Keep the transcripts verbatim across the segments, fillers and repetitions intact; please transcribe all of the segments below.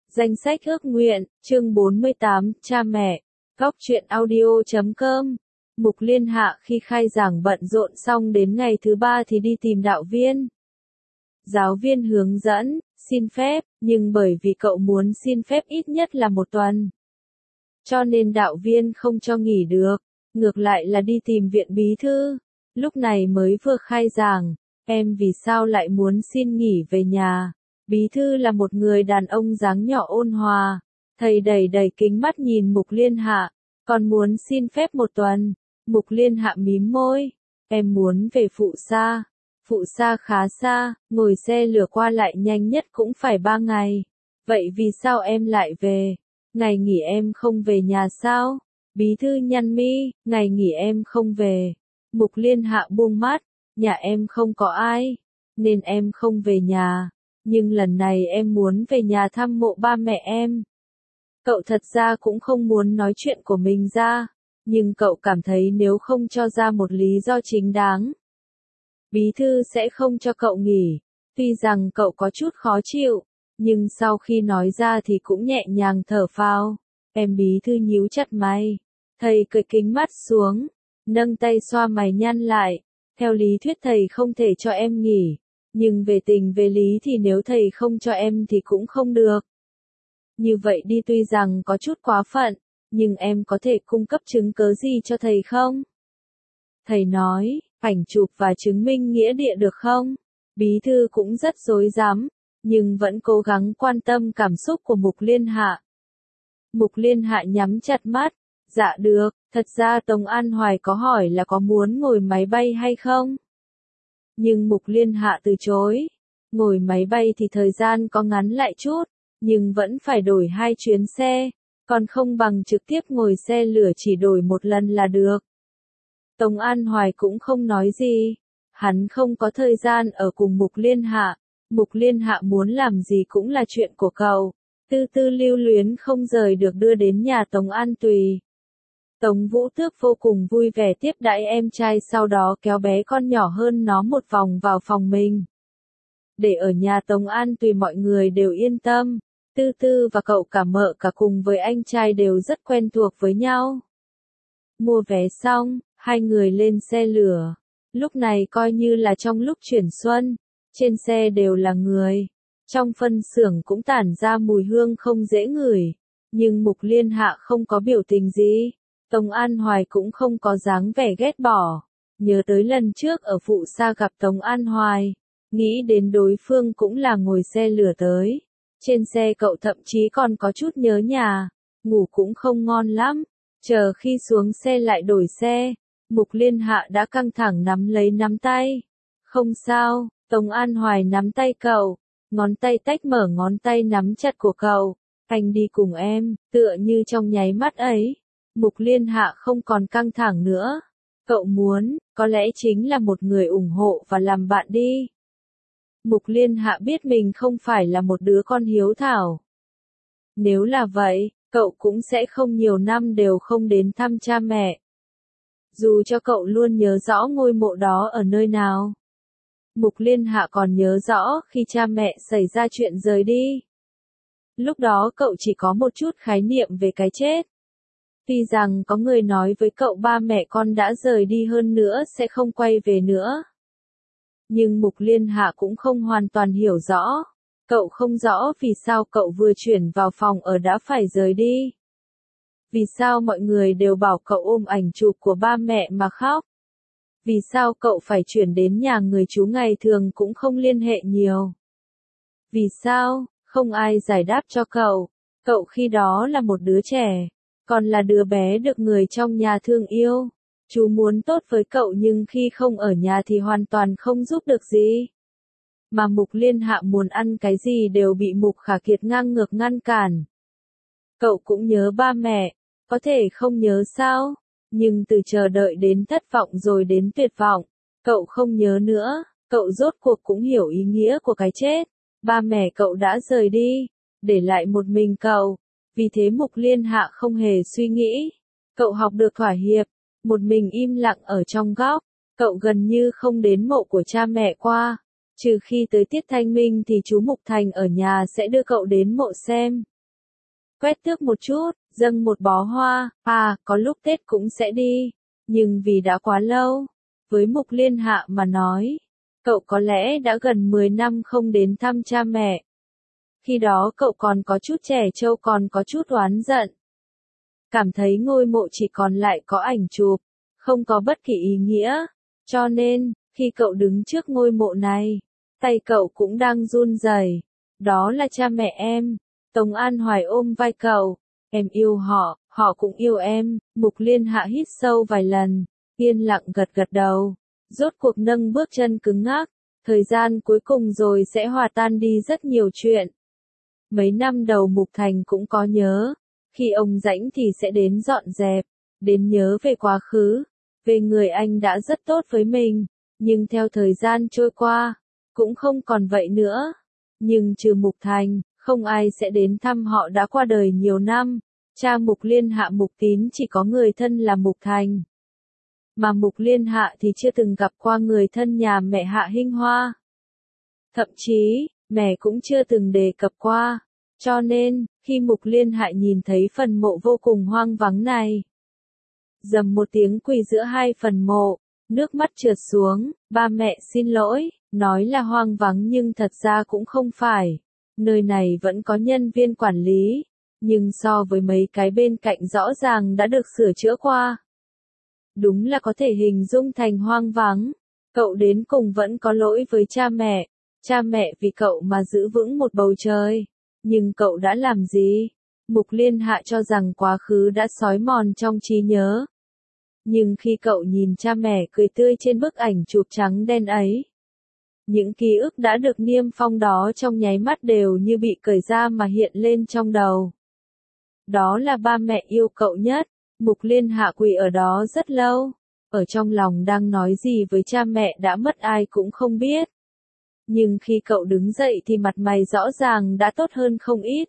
Danh sách ước nguyện, chương bốn mươi tám, cha mẹ. Góc truyện audio chấm com. Mục Liên Hạ khi khai giảng bận rộn xong đến ngày thứ ba thì đi tìm đạo viên. Giáo viên hướng dẫn, xin phép, nhưng bởi vì cậu muốn xin phép ít nhất là một tuần. Cho nên đạo viên không cho nghỉ được, ngược lại là đi tìm viện bí thư. Lúc này mới vừa khai giảng, em vì sao lại muốn xin nghỉ về nhà? Bí thư là một người đàn ông dáng nhỏ ôn hòa, thầy đầy đầy kính mắt nhìn Mục Liên Hạ, còn muốn xin phép một tuần. Mục Liên Hạ mím môi, em muốn về Phụ Sa. Phụ Sa khá xa, ngồi xe lửa qua lại nhanh nhất cũng phải ba ngày. Vậy vì sao em lại về? Ngày nghỉ em không về nhà sao? Bí thư nhăn mi, ngày nghỉ em không về. Mục Liên Hạ buông mắt, nhà em không có ai, nên em không về nhà. Nhưng lần này em muốn về nhà thăm mộ ba mẹ em. Cậu thật ra cũng không muốn nói chuyện của mình ra, nhưng cậu cảm thấy nếu không cho ra một lý do chính đáng, bí thư sẽ không cho cậu nghỉ. Tuy rằng cậu có chút khó chịu, nhưng sau khi nói ra thì cũng nhẹ nhàng thở phào. Em bí thư nhíu chặt mày, thầy cởi kính mắt xuống, nâng tay xoa mày nhăn lại. Theo lý thuyết thầy không thể cho em nghỉ. Nhưng về tình về lý thì nếu thầy không cho em thì cũng không được. Như vậy đi tuy rằng có chút quá phận, nhưng em có thể cung cấp chứng cớ gì cho thầy không? Thầy nói, ảnh chụp và chứng minh nghĩa địa được không? Bí thư cũng rất rối rắm, nhưng vẫn cố gắng quan tâm cảm xúc của Mục Liên Hạ. Mục Liên Hạ nhắm chặt mắt, dạ được, thật ra Tống An Hoài có hỏi là có muốn ngồi máy bay hay không? Nhưng Mục Liên Hạ từ chối. Ngồi máy bay thì thời gian có ngắn lại chút, nhưng vẫn phải đổi hai chuyến xe, còn không bằng trực tiếp ngồi xe lửa chỉ đổi một lần là được. Tống An Hoài cũng không nói gì, hắn không có thời gian ở cùng Mục Liên Hạ. Mục Liên Hạ muốn làm gì cũng là chuyện của cậu, tư tư lưu luyến không rời được đưa đến nhà Tống An Tùy. Tống Vũ Tước vô cùng vui vẻ tiếp đãi em trai, sau đó kéo bé con nhỏ hơn nó một vòng vào phòng mình. Để ở nhà Tống An Tùy mọi người đều yên tâm, Tư Tư và cậu cả mợ cả cùng với anh trai đều rất quen thuộc với nhau. Mua vé xong, hai người lên xe lửa. Lúc này coi như là trong lúc chuyển xuân, trên xe đều là người. Trong phân xưởng cũng tản ra mùi hương không dễ ngửi, nhưng Mục Liên Hạ không có biểu tình gì. Tống An Hoài cũng không có dáng vẻ ghét bỏ. Nhớ tới lần trước ở Phụ Sa gặp Tống An Hoài, nghĩ đến đối phương cũng là ngồi xe lửa tới. Trên xe cậu thậm chí còn có chút nhớ nhà, ngủ cũng không ngon lắm. Chờ khi xuống xe lại đổi xe, Mục Liên Hạ đã căng thẳng nắm lấy nắm tay. Không sao, Tống An Hoài nắm tay cậu, ngón tay tách mở ngón tay nắm chặt của cậu. Anh đi cùng em, tựa như trong nháy mắt ấy. Mục Liên Hạ không còn căng thẳng nữa. Cậu muốn, có lẽ chính là một người ủng hộ và làm bạn đi. Mục Liên Hạ biết mình không phải là một đứa con hiếu thảo. Nếu là vậy, cậu cũng sẽ không nhiều năm đều không đến thăm cha mẹ. Dù cho cậu luôn nhớ rõ ngôi mộ đó ở nơi nào. Mục Liên Hạ còn nhớ rõ khi cha mẹ xảy ra chuyện rời đi. Lúc đó cậu chỉ có một chút khái niệm về cái chết. Tuy rằng có người nói với cậu ba mẹ con đã rời đi hơn nữa sẽ không quay về nữa. Nhưng Mục Liên Hạ cũng không hoàn toàn hiểu rõ. Cậu không rõ vì sao cậu vừa chuyển vào phòng ở đã phải rời đi. Vì sao mọi người đều bảo cậu ôm ảnh chụp của ba mẹ mà khóc. Vì sao cậu phải chuyển đến nhà người chú ngày thường cũng không liên hệ nhiều. Vì sao, không ai giải đáp cho cậu. Cậu khi đó là một đứa trẻ. Còn là đứa bé được người trong nhà thương yêu. Chú muốn tốt với cậu nhưng khi không ở nhà thì hoàn toàn không giúp được gì. Mà Mục Liên Hạ muốn ăn cái gì đều bị Mục Khả Kiệt ngang ngược ngăn cản. Cậu cũng nhớ ba mẹ, có thể không nhớ sao, nhưng từ chờ đợi đến thất vọng rồi đến tuyệt vọng, cậu không nhớ nữa, cậu rốt cuộc cũng hiểu ý nghĩa của cái chết. Ba mẹ cậu đã rời đi, để lại một mình cậu. Vì thế Mục Liên Hạ không hề suy nghĩ. Cậu học được thỏa hiệp, một mình im lặng ở trong góc. Cậu gần như không đến mộ của cha mẹ qua. Trừ khi tới tiết thanh minh thì chú Mục Thành ở nhà sẽ đưa cậu đến mộ xem. quét tước một chút, dâng một bó hoa, à, có lúc Tết cũng sẽ đi, nhưng vì đã quá lâu. Với Mục Liên Hạ mà nói, cậu có lẽ đã gần mười năm không đến thăm cha mẹ. Khi đó cậu còn có chút trẻ trâu, còn có chút oán giận. Cảm thấy ngôi mộ chỉ còn lại có ảnh chụp, không có bất kỳ ý nghĩa. Cho nên, khi cậu đứng trước ngôi mộ này, tay cậu cũng đang run rẩy. Đó là cha mẹ em. Tống An Hoài ôm vai cậu. Em yêu họ, họ cũng yêu em. Mục Liên Hạ hít sâu vài lần, yên lặng gật gật đầu. Rốt cuộc nâng bước chân cứng ngắc. Thời gian cuối cùng rồi sẽ hòa tan đi rất nhiều chuyện. Mấy năm đầu Mục Thành cũng có nhớ. Khi ông rảnh thì sẽ đến dọn dẹp, đến nhớ về quá khứ, về người anh đã rất tốt với mình, nhưng theo thời gian trôi qua, cũng không còn vậy nữa. Nhưng trừ Mục Thành, không ai sẽ đến thăm họ đã qua đời nhiều năm. Cha Mục Liên Hạ Mục Tín chỉ có người thân là Mục Thành. Mà Mục Liên Hạ thì chưa từng gặp qua người thân nhà mẹ Hạ Hinh Hoa. Thậm chí, mẹ cũng chưa từng đề cập qua. Cho nên, khi Mục Liên Hạ nhìn thấy phần mộ vô cùng hoang vắng này, dầm một tiếng quỳ giữa hai phần mộ, nước mắt trượt xuống, ba mẹ xin lỗi, nói là hoang vắng nhưng thật ra cũng không phải. Nơi này vẫn có nhân viên quản lý, nhưng so với mấy cái bên cạnh rõ ràng đã được sửa chữa qua. Đúng là có thể hình dung thành hoang vắng. Cậu đến cùng vẫn có lỗi với cha mẹ. Cha mẹ vì cậu mà giữ vững một bầu trời. Nhưng cậu đã làm gì? Mục Liên Hạ cho rằng quá khứ đã xói mòn trong trí nhớ. Nhưng khi cậu nhìn cha mẹ cười tươi trên bức ảnh chụp trắng đen ấy, những ký ức đã được niêm phong đó trong nháy mắt đều như bị cởi ra mà hiện lên trong đầu. Đó là ba mẹ yêu cậu nhất. Mục Liên Hạ quỳ ở đó rất lâu, ở trong lòng đang nói gì với cha mẹ đã mất ai cũng không biết. Nhưng khi cậu đứng dậy thì mặt mày rõ ràng đã tốt hơn không ít.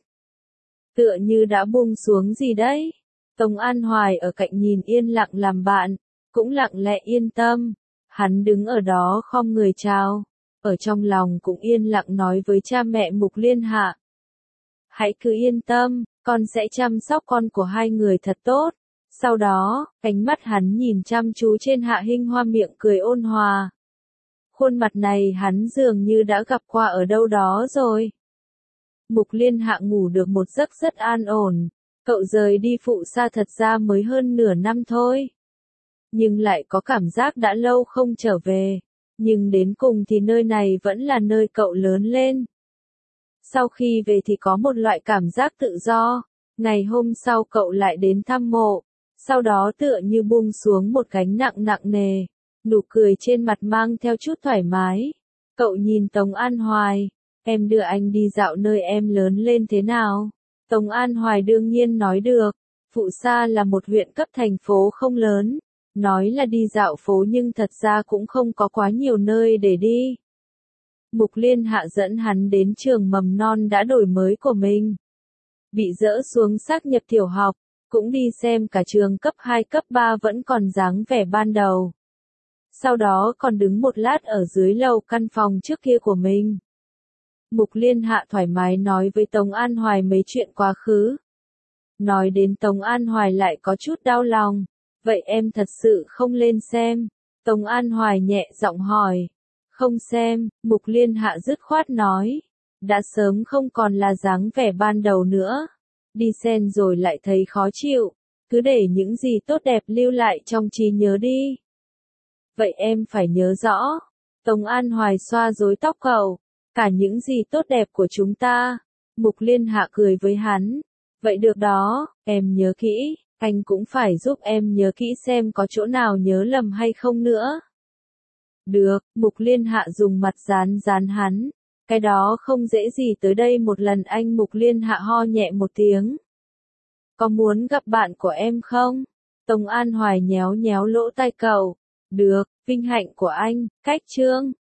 Tựa như đã buông xuống gì đấy. Tống An Hoài ở cạnh nhìn yên lặng làm bạn, cũng lặng lẽ yên tâm. Hắn đứng ở đó khom người chào, ở trong lòng cũng yên lặng nói với cha mẹ Mục Liên Hạ. Hãy cứ yên tâm, con sẽ chăm sóc con của hai người thật tốt. Sau đó, ánh mắt hắn nhìn chăm chú trên Hạ Hinh Hoa, miệng cười ôn hòa. Khuôn mặt này hắn dường như đã gặp qua ở đâu đó rồi. Mục Liên Hạ ngủ được một giấc rất an ổn. Cậu rời đi Phụ Sa thật ra mới hơn nửa năm thôi. Nhưng lại có cảm giác đã lâu không trở về. Nhưng đến cùng thì nơi này vẫn là nơi cậu lớn lên. Sau khi về thì có một loại cảm giác tự do. Ngày hôm sau cậu lại đến thăm mộ. Sau đó tựa như buông xuống một gánh nặng nặng nề. Nụ cười trên mặt mang theo chút thoải mái. Cậu nhìn Tống An Hoài. Em đưa anh đi dạo nơi em lớn lên thế nào? Tống An Hoài đương nhiên nói được. Phụ Sa là một huyện cấp thành phố không lớn. Nói là đi dạo phố nhưng thật ra cũng không có quá nhiều nơi để đi. Mục Liên Hạ dẫn hắn đến trường mầm non đã đổi mới của mình. Bị dỡ xuống xác nhập tiểu học, cũng đi xem cả trường cấp hai cấp ba vẫn còn dáng vẻ ban đầu. Sau đó còn đứng một lát ở dưới lầu căn phòng trước kia của mình. Mục Liên Hạ thoải mái nói với Tống An Hoài mấy chuyện quá khứ. Nói đến Tống An Hoài lại có chút đau lòng. Vậy em thật sự không lên xem? Tống An Hoài nhẹ giọng hỏi. Không xem, Mục Liên Hạ dứt khoát nói. Đã sớm không còn là dáng vẻ ban đầu nữa. Đi xem rồi lại thấy khó chịu. Cứ để những gì tốt đẹp lưu lại trong trí nhớ đi. Vậy em phải nhớ rõ. Tống An Hoài xoa rối tóc cậu. Cả những gì tốt đẹp của chúng ta. Mục Liên Hạ cười với hắn. Vậy được đó, em nhớ kỹ. Anh cũng phải giúp em nhớ kỹ xem có chỗ nào nhớ lầm hay không nữa. Được, Mục Liên Hạ dùng mặt dán dán hắn. Cái đó không dễ gì tới đây một lần. Anh Mục Liên Hạ ho nhẹ một tiếng. Có muốn gặp bạn của em không? Tống An Hoài nhéo nhéo lỗ tai cậu. Được, vinh hạnh của anh, cách chương.